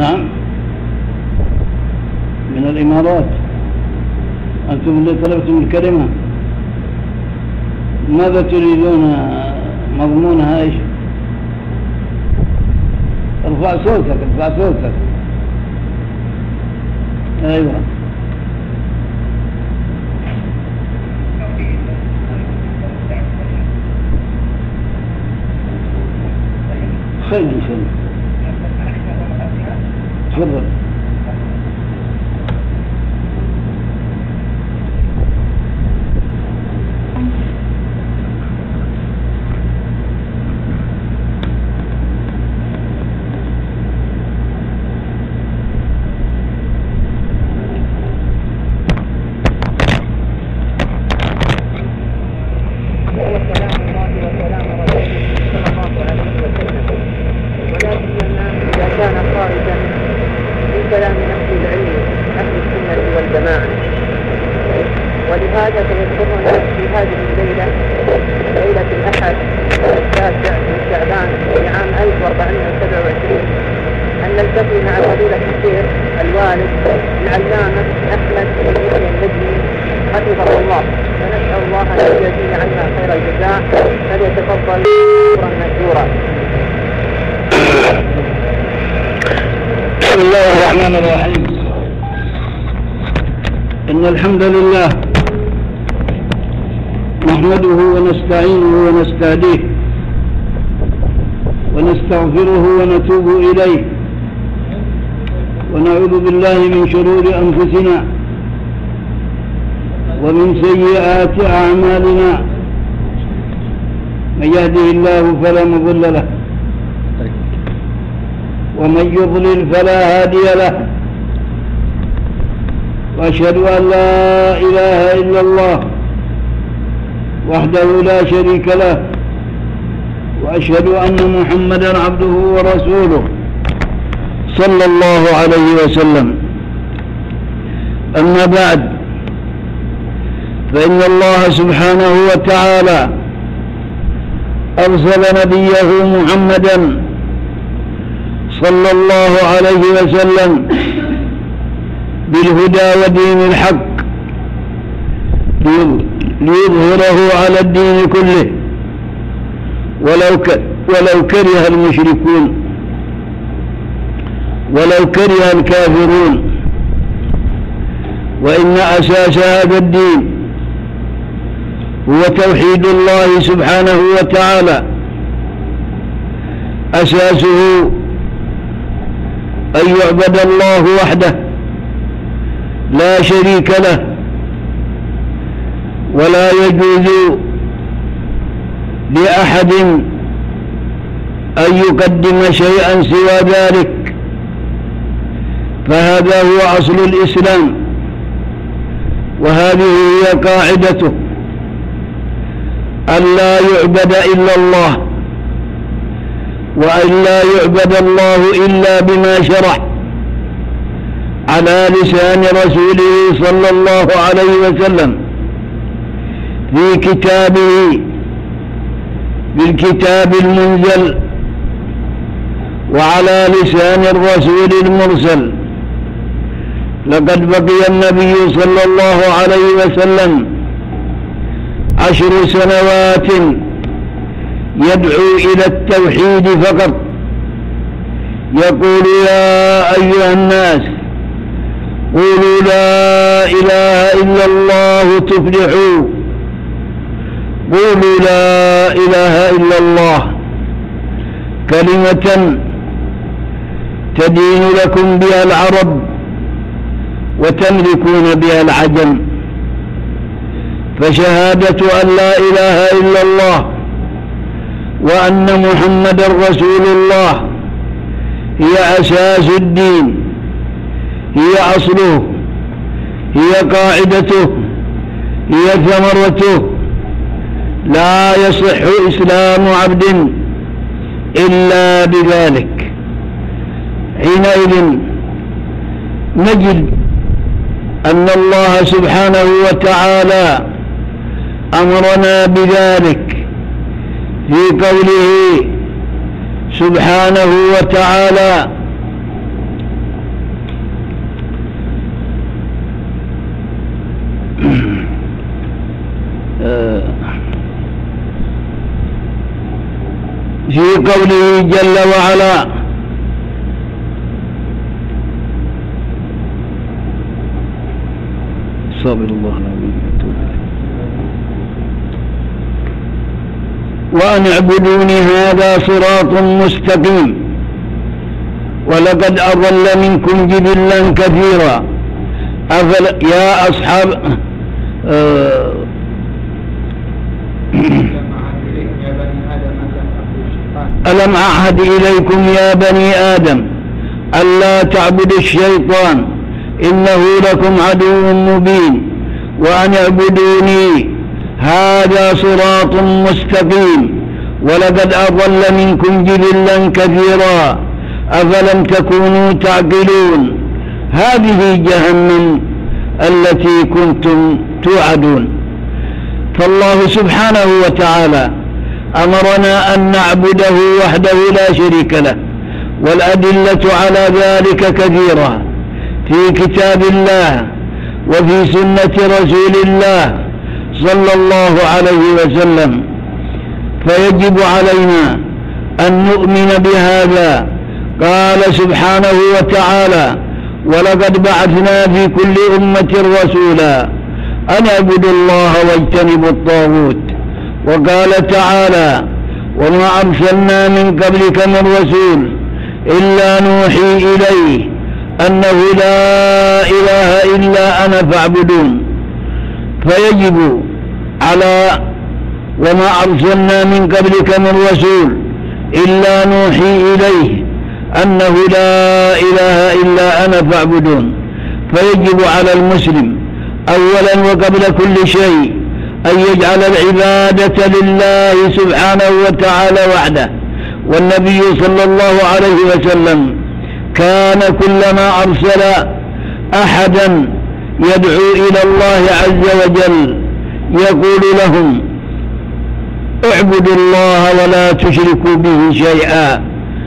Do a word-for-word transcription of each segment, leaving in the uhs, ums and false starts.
نعم، من الإمارات. أنتم اللي طلبتم الكلمة، ماذا تريدون مضمونها؟ إيش؟ ارفع صوتك، ارفع صوتك. أيوة، خير إن شاء الله. تفضل. ولهذا تذكرنا في هذه الليلة، ليلة الأحد التاسع من شعبان في عام ألف وأربعمائة وسبعة وعشرين، أن نلتقي مع فضيلة الشيخ الوالد العلامة أحمد بن يحيى النجمي حفظه الله، فنسأل الله أن يجزيه عنا خير الجزاء، فليتفضل شكرا مأجورا. بسم الله الرحمن الرحيم. إن الحمد لله نحمده ونستعينه ونستهديه ونستغفره ونتوب إليه، ونعوذ بالله من شرور أنفسنا ومن سيئات أعمالنا. من يهده الله فلا مضل له، ومن يضلل فلا هادي له، وأشهد أن لا إله إلا الله وحده لا شريك له، وأشهد أن محمدا عبده ورسوله صلى الله عليه وسلم. أما بعد، فإن الله سبحانه وتعالى أرسل نبيه محمدا صلى الله عليه وسلم بالهدى ودين الحق ليظهره على الدين كله ولو ولو كره المشركون ولو كره الكافرون. وإن أساس هذا الدين هو توحيد الله سبحانه وتعالى. أساسه أن يعبد الله وحده لا شريك له، ولا يجوز لأحد أن يقدم شيئا سوى ذلك، فهذا هو أصل الإسلام، وهذه هي قاعدته: أن لا يعبد إلا الله، وأن لا يعبد الله إلا بما شرع على لسان رسوله صلى الله عليه وسلم في كتابه بالكتاب المنزل، وعلى لسان الرسول المرسل. لقد بقي النبي صلى الله عليه وسلم عشر سنوات يدعو إلى التوحيد فقط، يقول: يا أيها الناس قولوا لا إله إلا الله تفلحوا، قولوا لا إله إلا الله، كلمة تدين لكم بها العرب وتملكون بها العجم. فشهادة أن لا إله إلا الله وأن محمدا رسول الله هي أساس الدين، هي أصله، هي قاعدته، هي ثمرته. لا يصح إسلام عبد إلا بذلك. حينئذ نجد أن الله سبحانه وتعالى أمرنا بذلك في قوله سبحانه وتعالى: قوله جل وعلا: صابر الله العظيم وأن اعبدوني هذا صراط مستقيم ولقد أضل منكم جبلا كثيرا أفل يا أصحاب آه ألم أعهد إليكم يا بني آدم ألا تعبدوا الشيطان إنه لكم عدو مبين وأن اعبدوني هذا صراط مستقيم ولقد أضل منكم جبلا كثيرا أفلم تكونوا تعقلون. هذه جهنم التي كنتم توعدون. فالله سبحانه وتعالى أمرنا أن نعبده وحده لا شريك له، والأدلة على ذلك كثيرة في كتاب الله وفي سنة رسول الله صلى الله عليه وسلم، فيجب علينا أن نؤمن بهذا. قال سبحانه وتعالى: ولقد بعثنا في كل أمة رسولا أن اعبدوا الله واجتنبوا الطاغوت. وقال تعالى: وما أرسلنا من قبلك من رسول إلا نوحي إليه أنه لا إله إلا أنا فاعبدون. فيجب على وما أرسلنا من قبلك من رسول إلا نوحي إليه أنه لا إله إلا أنا فاعبدون. فيجب على المسلم أولا وقبل كل شيء أن يجعل العبادة لله سبحانه وتعالى وحده. والنبي صلى الله عليه وسلم كان كلما أرسل أحدا يدعو إلى الله عز وجل يقول لهم: اعبدوا الله ولا تشركوا به شيئا.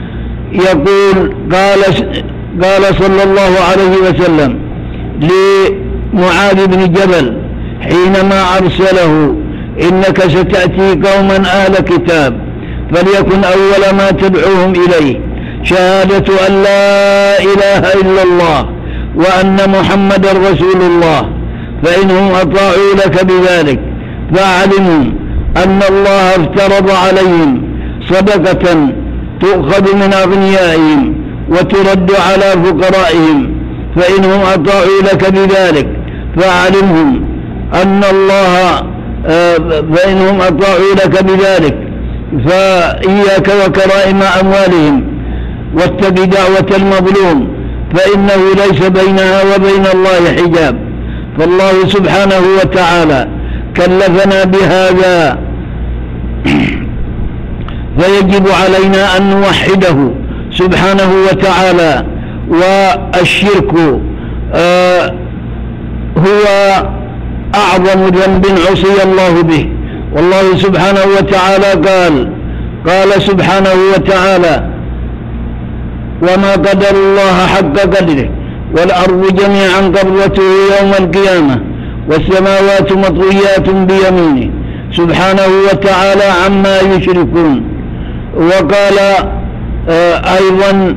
يقول قال قال صلى الله عليه وسلم لمعاذ بن جبل حينما أرسله: إنك ستأتي قوما أهل كتاب فليكن أول ما تدعوهم إليه شهادة أن لا إله إلا الله وأن محمد رسول الله، فإنهم أطاعوا لك بذلك فاعلموا أن الله افترض عليهم صدقة تؤخذ من أغنيائهم وترد على فقرائهم، فإنهم أطاعوا لك بذلك فاعلمهم أن الله فإنهم أطاعوا لك بذلك فإياك وكرائم أموالهم واتق دعوة المظلوم فإنه ليس بينها وبين الله حجاب. فالله سبحانه وتعالى كلفنا بهذا، فيجب علينا أن نوحده سبحانه وتعالى. والشرك آه هو أعظم ذنب عصي الله به. والله سبحانه وتعالى قال قال سبحانه وتعالى: وما قدر الله حق قدره والأرض جميعا قبضته يوم القيامة والسماوات مطويات بيمينه سبحانه وتعالى عما يشركون. وقال آه أيضا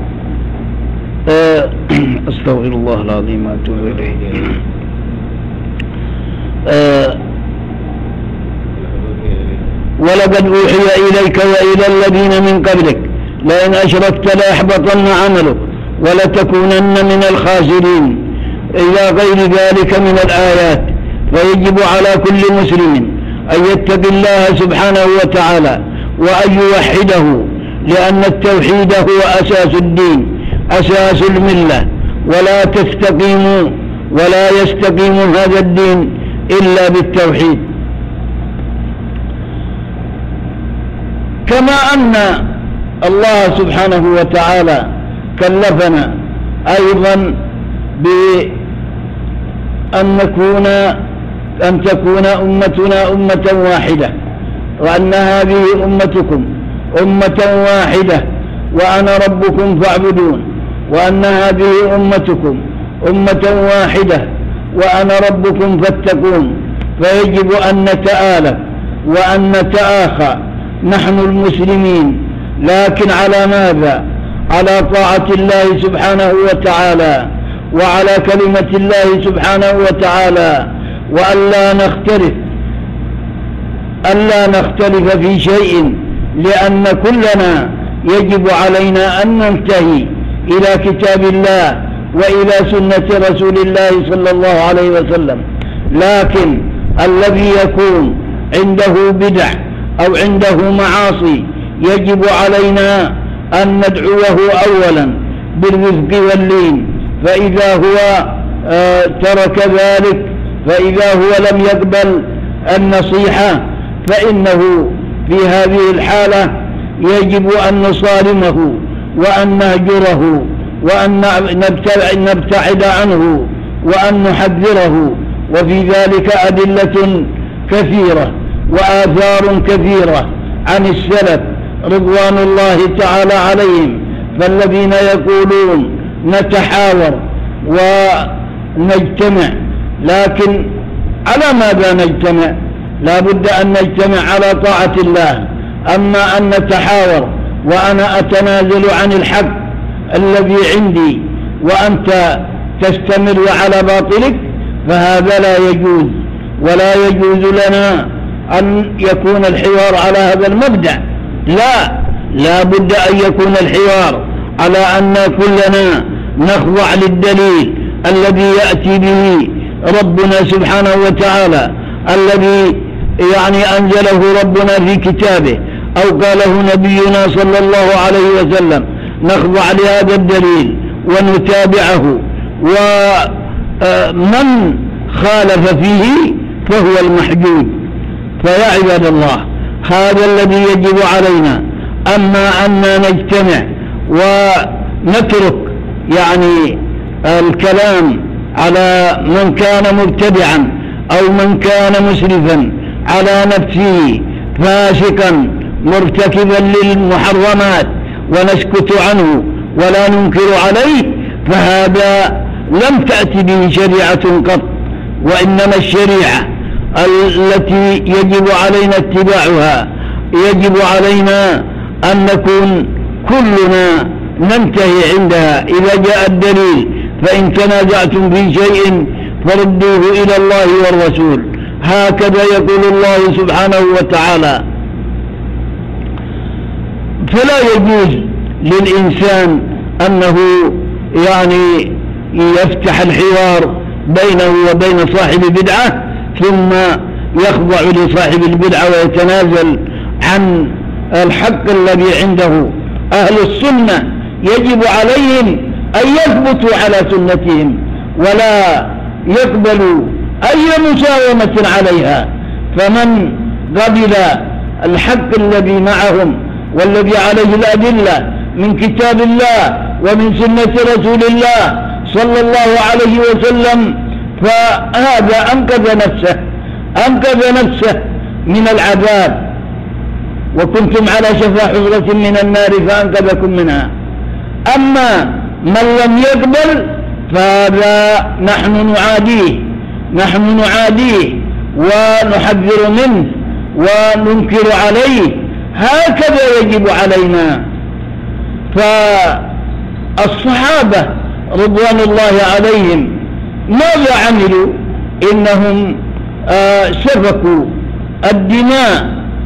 آه أستغفر الله العظيم وأتوب إليه آه ولقد أوحي إليك وإلى الذين من قبلك لئن أشركت ليحبطن عملك ولتكونن من الخاسرين إلى غير ذلك من الآيات. فيجب على كل مسلم أن يتقي الله سبحانه وتعالى وأن يوحده، لأن التوحيد هو أساس الدين أساس الملة، ولا تستقيم ولا يستقيم هذا الدين إلا بالتوحيد. كما أن الله سبحانه وتعالى كلفنا أيضا بأن نكون أن تكون أمتنا أمة واحدة، وأن هذه أمتكم أمة واحدة وأنا ربكم فاعبدون، وأن هذه أمتكم أمة واحدة وأنا ربكم فاتقون. فيجب أن نتآلف وأن نتآخى نحن المسلمين لكن على ماذا؟ على طاعة الله سبحانه وتعالى وعلى كلمة الله سبحانه وتعالى، وألا نختلف ألا نختلف في شيء، لأن كلنا يجب علينا أن ننتهي إلى كتاب الله وإلى سنة رسول الله صلى الله عليه وسلم. لكن الذي يكون عنده بدع أو عنده معاصي يجب علينا أن ندعوه أولا بالرفق واللين، فإذا هو آه ترك ذلك، فإذا هو لم يقبل النصيحة، فإنه في هذه الحالة يجب أن نصارمه وأن نهجره وأن نبتعد عنه وأن نحذره. وفي ذلك أدلة كثيرة وآثار كثيرة عن السلف رضوان الله تعالى عليهم، فالذين يقولون نتحاور ونجتمع، لكن على ماذا نجتمع؟ لا بد أن نجتمع على طاعة الله. أما أن نتحاور وأنا أتنازل عن الحق الذي عندي وأنت تستمر على باطلك، فهذا لا يجوز، ولا يجوز لنا أن يكون الحوار على هذا المبدأ. لا لا بد أن يكون الحوار على أن كلنا نخضع للدليل الذي يأتي به ربنا سبحانه وتعالى، الذي يعني أنزله ربنا في كتابه أو قاله نبينا صلى الله عليه وسلم، نخضع لهذا الدليل ونتابعه، ومن خالف فيه فهو المحجوج. فيا عباد الله، هذا الذي يجب علينا. أما أننا نجتمع ونترك يعني الكلام على من كان مبتدعا أو من كان مسرفا على نفسه فاسقا مرتكبا للمحرمات ونسكت عنه ولا ننكر عليه، فهذا لم تأتي به شريعة قط، وإنما الشريعة التي يجب علينا اتباعها يجب علينا أن نكون كلنا ننتهي عندها. إذا جاء الدليل فإن تنازعتم في شيء فردوه إلى الله والرسول، هكذا يقول الله سبحانه وتعالى. فلا يجوز للإنسان أنه يعني يفتح الحوار بينه وبين صاحب بدعة ثم يخضع لصاحب البدعة ويتنازل عن الحق الذي عنده. أهل السنة يجب عليهم أن يثبتوا على سنتهم ولا يقبلوا أي مساومة عليها، فمن قبل الحق الذي معهم والذي عليه الأدلة من كتاب الله ومن سنة رسول الله صلى الله عليه وسلم، فهذا أنقذ نفسه أنقذ نفسه من العذاب. وكنتم على شفا حفرة من النار فأنقذكم منها. أما من لم يقبل فهذا نحن نعاديه نحن نعاديه ونحذر منه وننكر عليه، هكذا يجب علينا. فالصحابة رضوان الله عليهم ماذا عملوا؟ إنهم آه سفكوا الدماء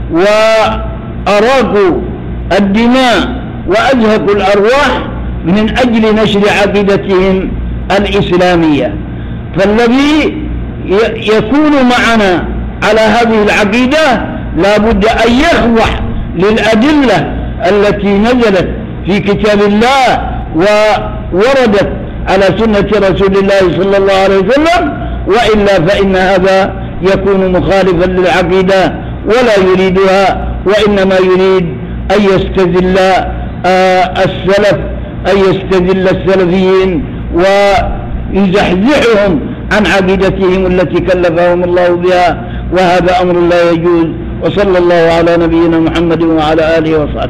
وأراقوا الدماء وأزهقوا الأرواح من أجل نشر عقيدتهم الإسلامية. فالذي يكون معنا على هذه العقيدة لا بد أن يخضع للأدلة التي نزلت في كتاب الله ووردت على سنة رسول الله صلى الله عليه وسلم، وإلا فإن هذا يكون مخالفا للعقيدة ولا يريدها، وإنما يريد أن يستذل السلف أن يستذل السلفيين ويزحزحهم عن عقيدتهم التي كلفهم الله بها، وهذا أمر لا يجوز. وصلى الله على نبينا محمد وعلى آله وصحبه.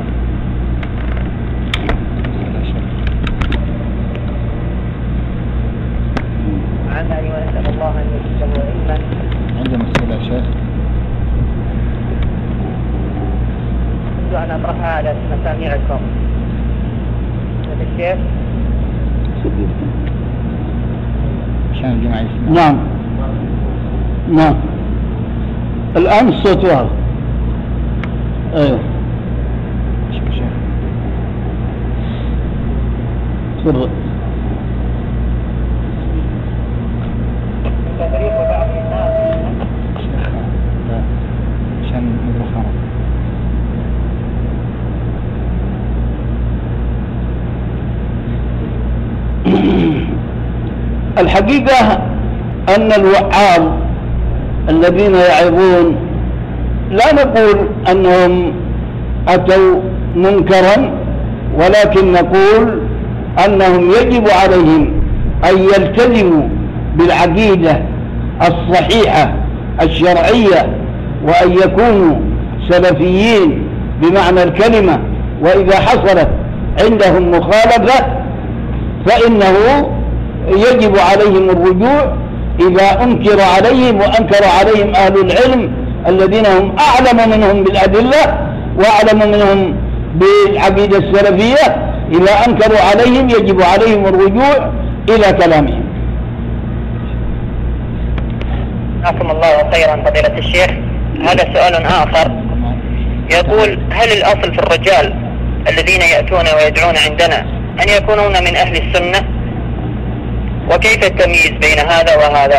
أن أطرحها على مسامعكم. هذا الشيخ عشان الجماعة يسمعون. نعم نعم الآن الصوت واضح. ايوه شيخ تفضل. تفريق بعض الناس شيخ لا عشان الميكروفون. الحقيقة أن الوعاظ الذين يعظون لا نقول أنهم أتوا منكرا، ولكن نقول أنهم يجب عليهم أن يلتزموا بالعقيدة الصحيحة الشرعية، وأن يكونوا سلفيين بمعنى الكلمة. وإذا حصلت عندهم مخالفة فإنه يجب عليهم الرجوع إذا أنكر عليهم، وأنكر عليهم أهل العلم الذين هم أعلم منهم بالأدلة وأعلم منهم بالعقيدة السلفية. إذا أنكروا عليهم يجب عليهم الرجوع إلى كلامهم. جزاكم الله خيرا فضيلة الشيخ. هذا سؤال آخر يقول: هل الأصل في الرجال الذين يأتون ويدعون عندنا أن يكونون من أهل السنة؟ وكيف التمييز بين هذا وهذا؟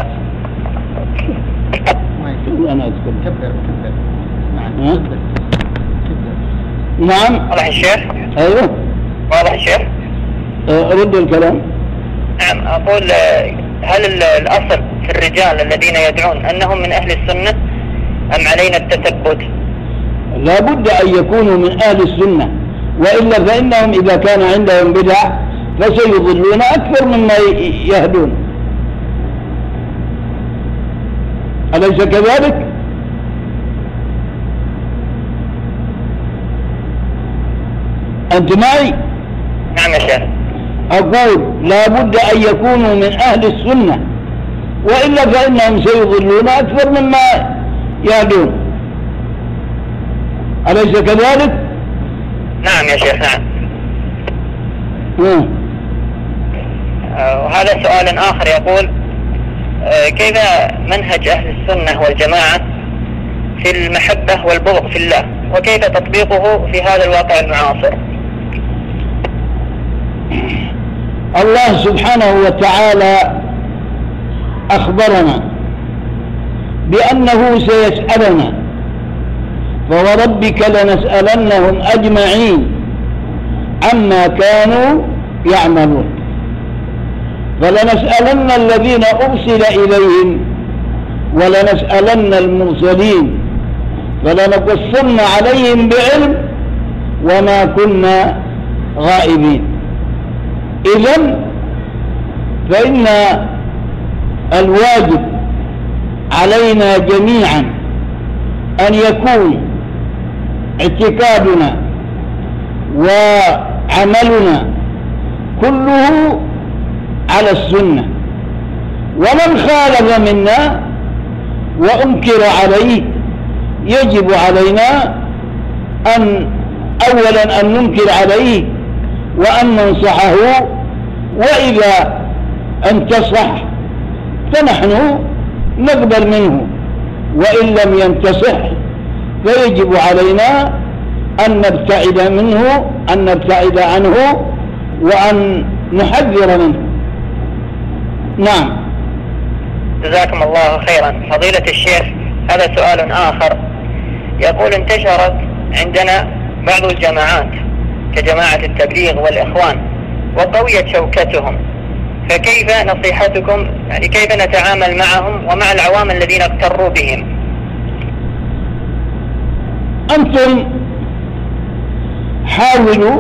أنا أذكر. كبر كبر. ها؟ كبر كبر. نعم واضح الشيخ؟ أيوه واضح الشيخ؟ أه، رد الكلام. نعم أقول: هل الأصل في الرجال الذين يدعون أنهم من أهل السنة أم علينا التثبت؟ لا بد أن يكونوا من أهل السنة، وإلا فإنهم إذا كان عندهم بدع فسيضلون أكثر مما يهدون. أليس كذلك؟ أنت معي؟ نعم يا شيخ. أقول لا بد أن يكونوا من أهل السنة، وإلا فإنهم سيضلون أكثر مما يهدون. أليس كذلك؟ نعم يا شيخ. نعم. مم. آه وهذا سؤال آخر يقول: آه كيف منهج أهل السنة والجماعة في المحبة والبغض في الله، وكيف تطبيقه في هذا الواقع المعاصر؟ الله سبحانه وتعالى أخبرنا بأنه سيسألنا: فوربك لنسألنهم أجمعين عما كانوا يعملون. فلنسألن الذين أرسل إليهم ولنسألن المرسلين فلنقصن عليهم بعلم وما كنا غائبين. إذن فإن الواجب علينا جميعا أن يكون اعتقادنا وعملنا كله على السنة، ومن خالف منا وأنكر عليه يجب علينا أن أولا أن ننكر عليه وأن ننصحه، وإذا انتصح فنحن نقبل منه، وإن لم ينتصح فيجب علينا أن نبتعد منه أن نبتعد عنه وأن نحذر منه. نعم. جزاكم الله خيرا فضيلة الشيخ. هذا سؤال آخر يقول: انتشرت عندنا بعض الجماعات كجماعة التبليغ والإخوان وقويت شوكتهم، فكيف نصيحتكم، يعني كيف نتعامل معهم ومع العوام الذين اغتروا بهم؟ أنتم حاولوا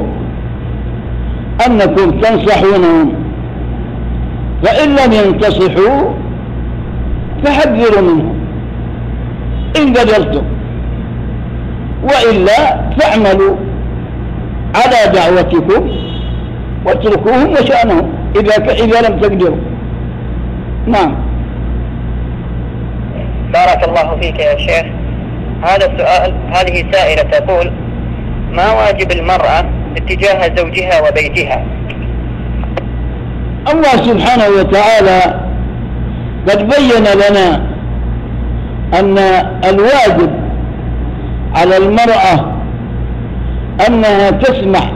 أنكم تنصحونهم، فإن لم ينتصحوا فحذروا منهم إن قدرتم، وإلا فاعملوا على دعوتكم واتركوهم وشأنهم إذا إذا لم تقدروا. نعم. بارك الله فيك يا شيخ. هذا السؤال، هذه سائلة تقول: ما واجب المرأة اتجاه زوجها وبيتها؟ الله سبحانه وتعالى قد بين لنا أن الواجب على المرأة أنها تسمح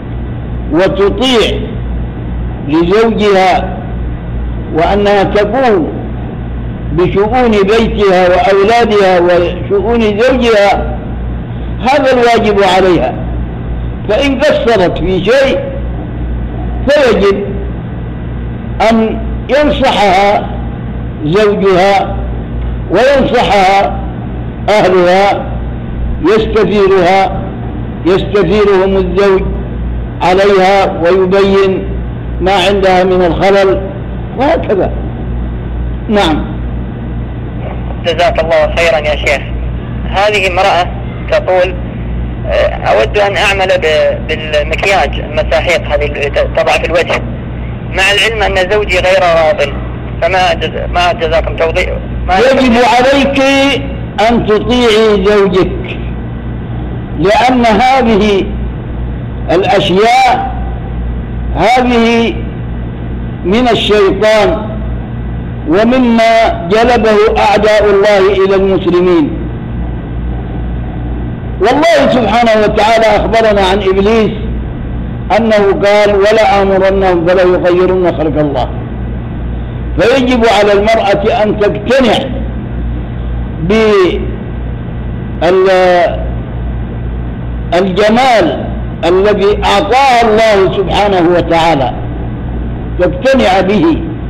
وتطيع لزوجها، وأنها تقوم بشؤون بيتها وأولادها وشؤون زوجها، هذا الواجب عليها. فإن قصرت في شيء فيجب أن ينصحها زوجها وينصحها أهلها، يستثيرها يستثيرهم الزوج عليها ويبين ما عندها من الخلل، وهكذا. نعم. جزاك الله خيرا يا شيخ. هذه امرأة تقول أود أن أعمل بالمكياج المساحيق هذه تضع في الوجه، مع العلم أن زوجي غير راض، فما جز... ما جزاكم توضيح؟ يجب عليك أن تطيعي زوجك، لأن هذه الأشياء هذه من الشيطان ومما جلبه أعداء الله إلى المسلمين. والله سبحانه وتعالى أخبرنا عن إبليس أنه قال: ولا آمرنهم فلا يغيرن خلق الله. فيجب على المرأة أن تقتنع بالجمال الذي أعطاه الله سبحانه وتعالى، تقتنع به.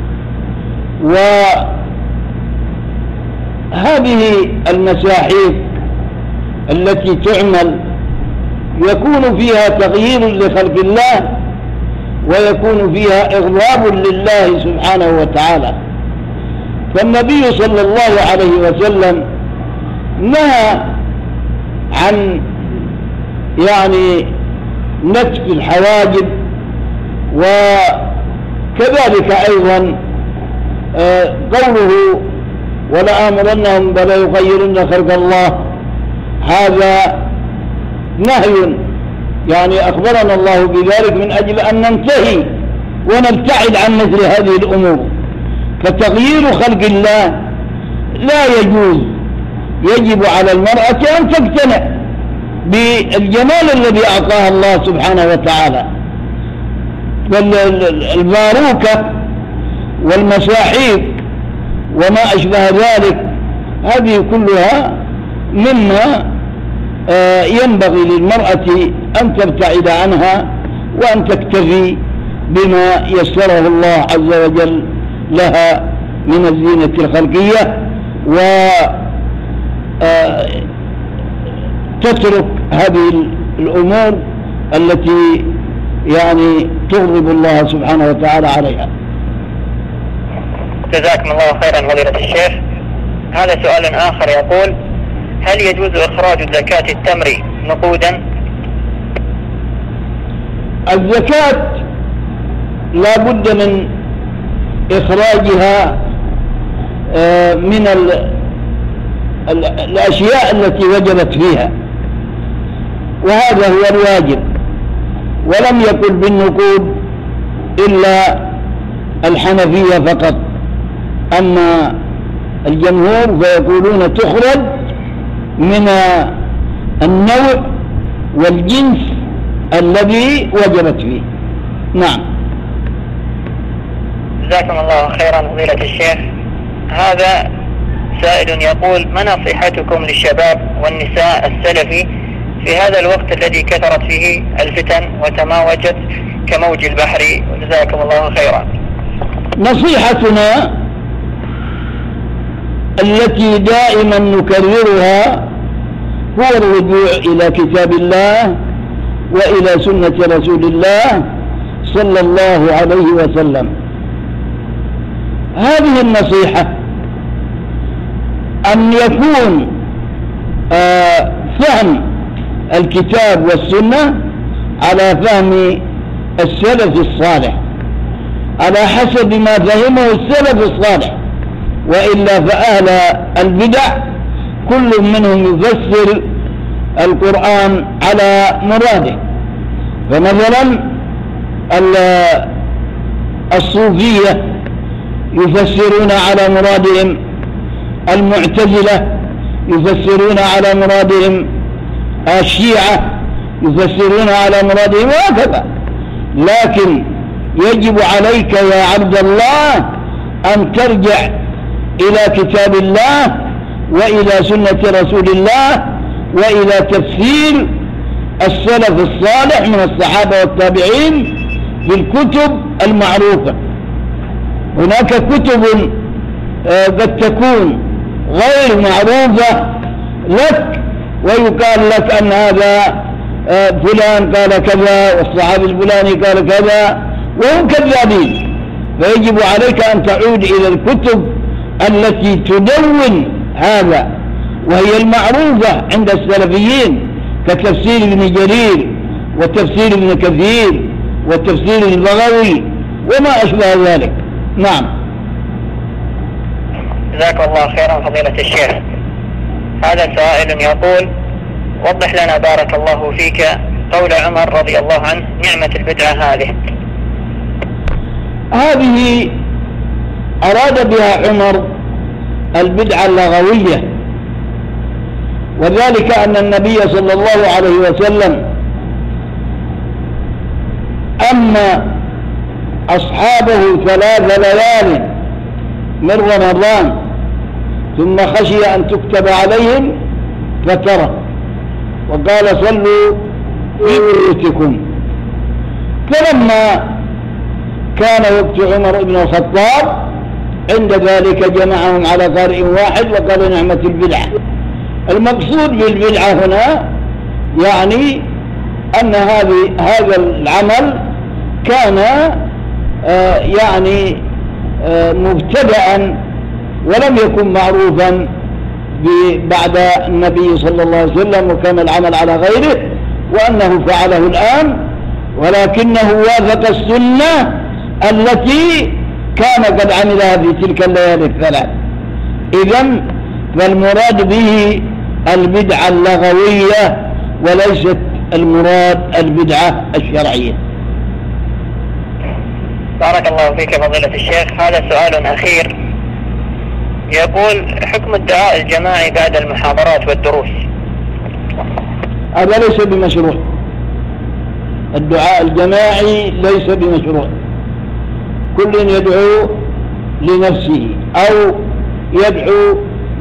وهذه المساحيق التي تعمل يكون فيها تغيير لخلق الله، ويكون فيها إغضاب لله سبحانه وتعالى. فالنبي صلى الله عليه وسلم نهى عن يعني نتف الحواجب، وكذلك أيضا قوله: ولا آمرنهم فلا يغيرن خلق الله، هذا نهي يعني أخبرنا الله بذلك من أجل أن ننتهي ونبتعد عن مثل هذه الأمور. فتغيير خلق الله لا يجوز. يجب على المرأة أن تقتنع بالجمال الذي أعطاها الله سبحانه وتعالى. والباروكة والمساحيق وما أشبه ذلك هذه كلها مما ينبغي للمرأة أن تبتعد عنها، وأن تكتفي بما يسره الله عز وجل لها من الزينة الخلقية، وتترك هذه الأمور التي يعني تغضب الله سبحانه وتعالى عليها. جزاكم الله خيرا فضيلة الشيخ. هذا سؤال آخر يقول: هل يجوز إخراج زكاة التمر نقودا؟ الزكاة لا بد من إخراجها من الأشياء التي وجبت فيها، وهذا هو الواجب. ولم يقل بالنقود إلا الحنفية فقط، أما الجمهور فيقولون تخرج من النوع والجنس الذي وجبت فيه. نعم. جزاكم الله خيرا فضيلة الشيخ. هذا سائل يقول: ما نصيحتكم للشباب والنساء السلفي في هذا الوقت الذي كثرت فيه الفتن وتماوجت كموج البحر؟ جزاكم الله خيرا. نصيحتنا التي دائما نكررها هو الرجوع إلى كتاب الله وإلى سنة رسول الله صلى الله عليه وسلم. هذه النصيحة أن يكون آه فهم الكتاب والسنة على فهم السلف الصالح، على حسب ما فهمه السلف الصالح، وإلا فأهل البدع كل منهم يفسر القرآن على مراده. فمثلا الصوفية يفسرون على مرادهم، المعتزلة يفسرون على مرادهم، الشيعة يفسرون على مرادهم، وهكذا. لكن يجب عليك يا عبد الله أن ترجع إلى كتاب الله وإلى سنة رسول الله وإلى تفسير السلف الصالح من الصحابة والتابعين في الكتب المعروفة. هناك كتب قد تكون غير معروفة لك، ويقال لك أن هذا فلان قال كذا والصحابي الفلاني قال كذا، وهم كذابين. فيجب عليك أن تعود إلى الكتب التي تدون هذا، وهي المعروفة عند السلفيين، كتفسير ابن جرير وتفسير ابن كثير وتفسير البغوي وما أشبه ذلك. نعم. جزاك الله خيرا فضيلة الشيخ. هذا سائل يقول: وضح لنا بارك الله فيك قول عمر رضي الله عنه: نعمة البدعة هذه. هذه أراد بها عمر البدعة اللغوية، وذلك أن النبي صلى الله عليه وسلم أما أصحابه ثلاث ليال من رمضان ثم خشي أن تكتب عليهم فترك وقال: صلوا في بيوتكم. فلما كان وقت عمر بن الخطاب عند ذلك جمعهم على قارئ واحد وقال: نعمة البدعة. المقصود بالبدعة هنا يعني أن هذه هذا العمل كان آه يعني آه مبتدأ ولم يكن معروفا بعد النبي صلى الله عليه وسلم، وكان العمل على غيره، وأنه فعله الآن، ولكنه وافق السنة التي كان قد عملها في تلك الليالي الثلاث. إذن فالمراد به البدعة اللغوية وليست المراد البدعة الشرعية. بارك الله فيك فضيلة الشيخ. هذا سؤال أخير يقول: حكم الدعاء الجماعي بعد المحاضرات والدروس؟ هذا ليس بمشروع. الدعاء الجماعي ليس بمشروع. كل يدعو لنفسه أو يدعو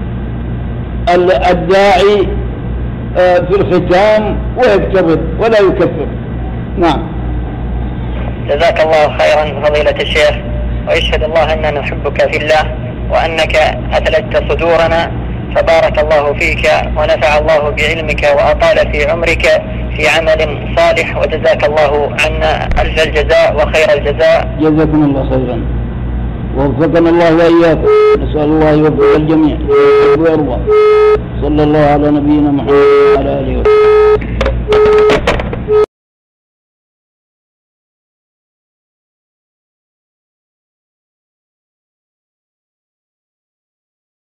الداعي في الختام ويكتبر ولا يكفر. نعم. جزاك الله خيرا فضيلة الشيخ، ويشهد الله أننا نحبك في الله وأنك أثلجت صدورنا، فبارك الله فيك ونفع الله بعلمك وأطال في عمرك في عمل صالح، وجزاك الله عنا ألف الجزاء وخير الجزاء. جزاكم الله خيرا ووفقنا الله وإياكم، نسأل الله يوفق الجميع ويرضى. صلى الله على نبينا محمد وعلى آله وسلم.